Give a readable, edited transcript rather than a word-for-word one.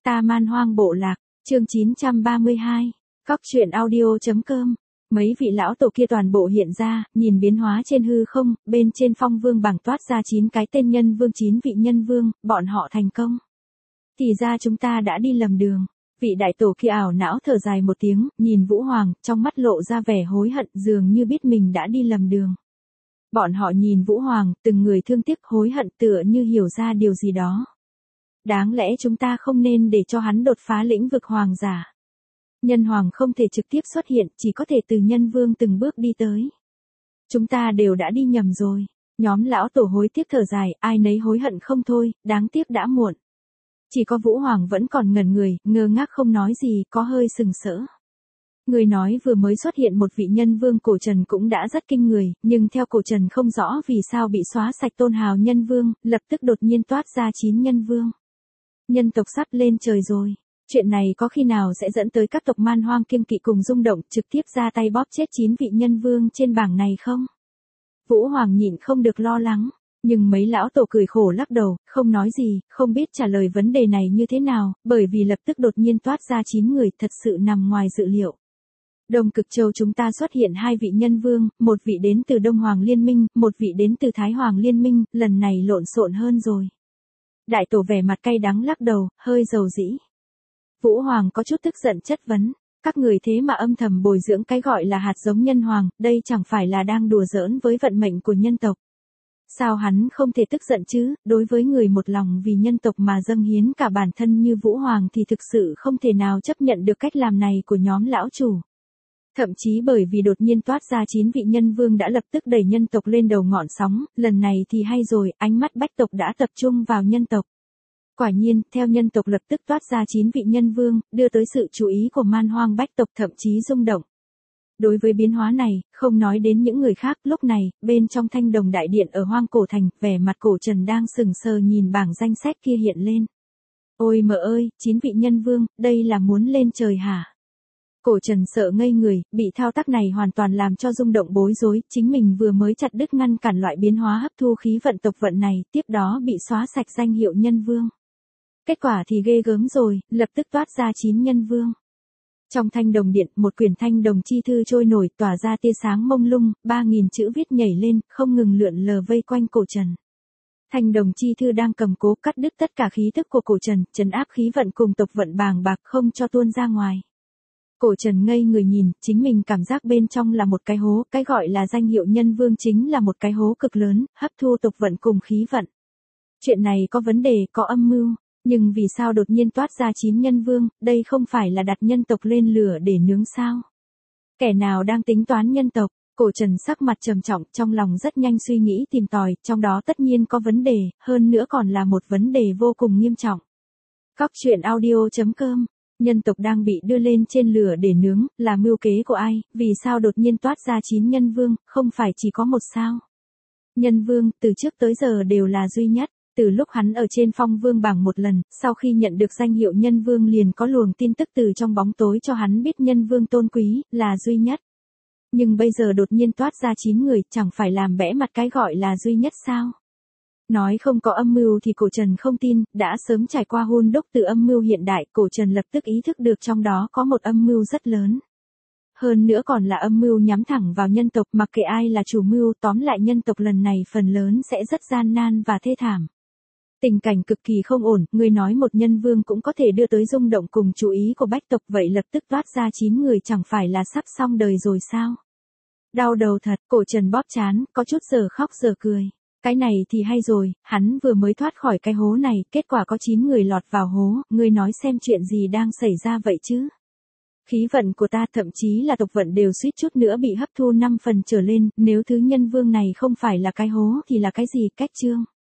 Ta Man Hoang Bộ Lạc, chương 932, Cóc truyện audio.com. Mấy vị lão tổ kia toàn bộ hiện ra, nhìn biến hóa trên hư không, bên trên phong vương bảng toát ra 9 cái tên nhân vương, 9 vị nhân vương, bọn họ thành công. Thì ra chúng ta đã đi lầm đường. Vị đại tổ kia ảo não thở dài một tiếng, nhìn Vũ Hoàng, trong mắt lộ ra vẻ hối hận, dường như biết mình đã đi lầm đường. Bọn họ nhìn Vũ Hoàng, từng người thương tiếc hối hận, tựa như hiểu ra điều gì đó. Đáng lẽ chúng ta không nên để cho hắn đột phá lĩnh vực hoàng giả. Nhân hoàng không thể trực tiếp xuất hiện, chỉ có thể từ nhân vương từng bước đi tới. Chúng ta đều đã đi nhầm rồi. Nhóm lão tổ hối tiếc thở dài, ai nấy hối hận không thôi, đáng tiếc đã muộn. Chỉ có Vũ Hoàng vẫn còn ngẩn người, ngơ ngác không nói gì, có hơi sừng sỡ. Người nói vừa mới xuất hiện một vị nhân vương cổ trần cũng đã rất kinh người, nhưng theo cổ trần không rõ vì sao bị xóa sạch tôn hào nhân vương, lập tức đột nhiên toát ra 9 nhân vương. Nhân tộc sắp lên trời rồi. Chuyện này có khi nào sẽ dẫn tới các tộc Man Hoang kiêng kỵ cùng rung động trực tiếp ra tay bóp chết 9 vị nhân vương trên bảng này không? Vũ Hoàng nhịn không được lo lắng, nhưng mấy lão tổ cười khổ lắc đầu, không nói gì, không biết trả lời vấn đề này như thế nào, bởi vì lập tức đột nhiên toát ra 9 người thật sự nằm ngoài dự liệu. Đông Cực Châu chúng ta xuất hiện 2 vị nhân vương, một vị đến từ Đông Hoàng Liên Minh, một vị đến từ Thái Hoàng Liên Minh, lần này lộn xộn hơn rồi. Đại tổ vẻ mặt cay đắng lắc đầu, hơi dầu dĩ. Vũ Hoàng có chút tức giận chất vấn, các người thế mà âm thầm bồi dưỡng cái gọi là hạt giống nhân hoàng, đây chẳng phải là đang đùa giỡn với vận mệnh của nhân tộc. Sao hắn không thể tức giận chứ, đối với người một lòng vì nhân tộc mà dâng hiến cả bản thân như Vũ Hoàng thì thực sự không thể nào chấp nhận được cách làm này của nhóm lão chủ. Thậm chí bởi vì đột nhiên toát ra 9 vị nhân vương đã lập tức đẩy nhân tộc lên đầu ngọn sóng, lần này thì hay rồi, ánh mắt bách tộc đã tập trung vào nhân tộc. Quả nhiên, theo nhân tộc lập tức toát ra 9 vị nhân vương, đưa tới sự chú ý của Man Hoang bách tộc thậm chí rung động. Đối với biến hóa này, không nói đến những người khác, lúc này, bên trong Thanh Đồng Đại Điện ở Hoang Cổ Thành, vẻ mặt Cổ Trần đang sừng sờ nhìn bảng danh sách kia hiện lên. Ôi mợ ơi, 9 vị nhân vương, đây là muốn lên trời hả? Cổ Trần sợ ngây người, bị thao tác này hoàn toàn làm cho rung động bối rối, chính mình vừa mới chặt đứt ngăn cản loại biến hóa hấp thu khí vận tộc vận này, tiếp đó bị xóa sạch danh hiệu nhân vương. Kết quả thì ghê gớm rồi, lập tức toát ra 9 nhân vương. Trong Thanh Đồng Điện, một quyển Thanh Đồng chi thư trôi nổi tỏa ra tia sáng mông lung, 3.000 chữ viết nhảy lên, không ngừng lượn lờ vây quanh Cổ Trần. Thanh Đồng chi thư đang cầm cố cắt đứt tất cả khí thức của Cổ Trần, trấn áp khí vận cùng tộc vận bàng bạc không cho tuôn ra ngoài. Cổ Trần ngây người nhìn, chính mình cảm giác bên trong là một cái hố, cái gọi là danh hiệu nhân vương chính là một cái hố cực lớn, hấp thu tộc vận cùng khí vận. Chuyện này có vấn đề, có âm mưu, nhưng vì sao đột nhiên toát ra 9 nhân vương, đây không phải là đặt nhân tộc lên lửa để nướng sao? Kẻ nào đang tính toán nhân tộc? Cổ Trần sắc mặt trầm trọng, trong lòng rất nhanh suy nghĩ tìm tòi, trong đó tất nhiên có vấn đề, hơn nữa còn là một vấn đề vô cùng nghiêm trọng. Cóc truyện audio.com. Nhân tộc đang bị đưa lên trên lửa để nướng, là mưu kế của ai, vì sao đột nhiên toát ra 9 nhân vương, không phải chỉ có một sao? Nhân vương, từ trước tới giờ đều là duy nhất, từ lúc hắn ở trên phong vương bảng một lần, sau khi nhận được danh hiệu nhân vương liền có luồng tin tức từ trong bóng tối cho hắn biết nhân vương tôn quý, là duy nhất. Nhưng bây giờ đột nhiên toát ra 9 người, chẳng phải làm bẽ mặt cái gọi là duy nhất sao? Nói không có âm mưu thì Cổ Trần không tin, đã sớm trải qua hun đúc từ âm mưu hiện đại, Cổ Trần lập tức ý thức được trong đó có một âm mưu rất lớn. Hơn nữa còn là âm mưu nhắm thẳng vào nhân tộc, mặc kệ ai là chủ mưu, tóm lại nhân tộc lần này phần lớn sẽ rất gian nan và thê thảm. Tình cảnh cực kỳ không ổn, người nói một nhân vương cũng có thể đưa tới rung động cùng chú ý của bách tộc, vậy lập tức toát ra 9 người chẳng phải là sắp xong đời rồi sao? Đau đầu thật, Cổ Trần bóp trán, có chút giờ khóc giờ cười. Cái này thì hay rồi, hắn vừa mới thoát khỏi cái hố này, kết quả có 9 người lọt vào hố, ngươi nói xem chuyện gì đang xảy ra vậy chứ? Khí vận của ta thậm chí là tộc vận đều suýt chút nữa bị hấp thu 5 phần trở lên, nếu thứ nhân vương này không phải là cái hố thì là cái gì? Cách chương.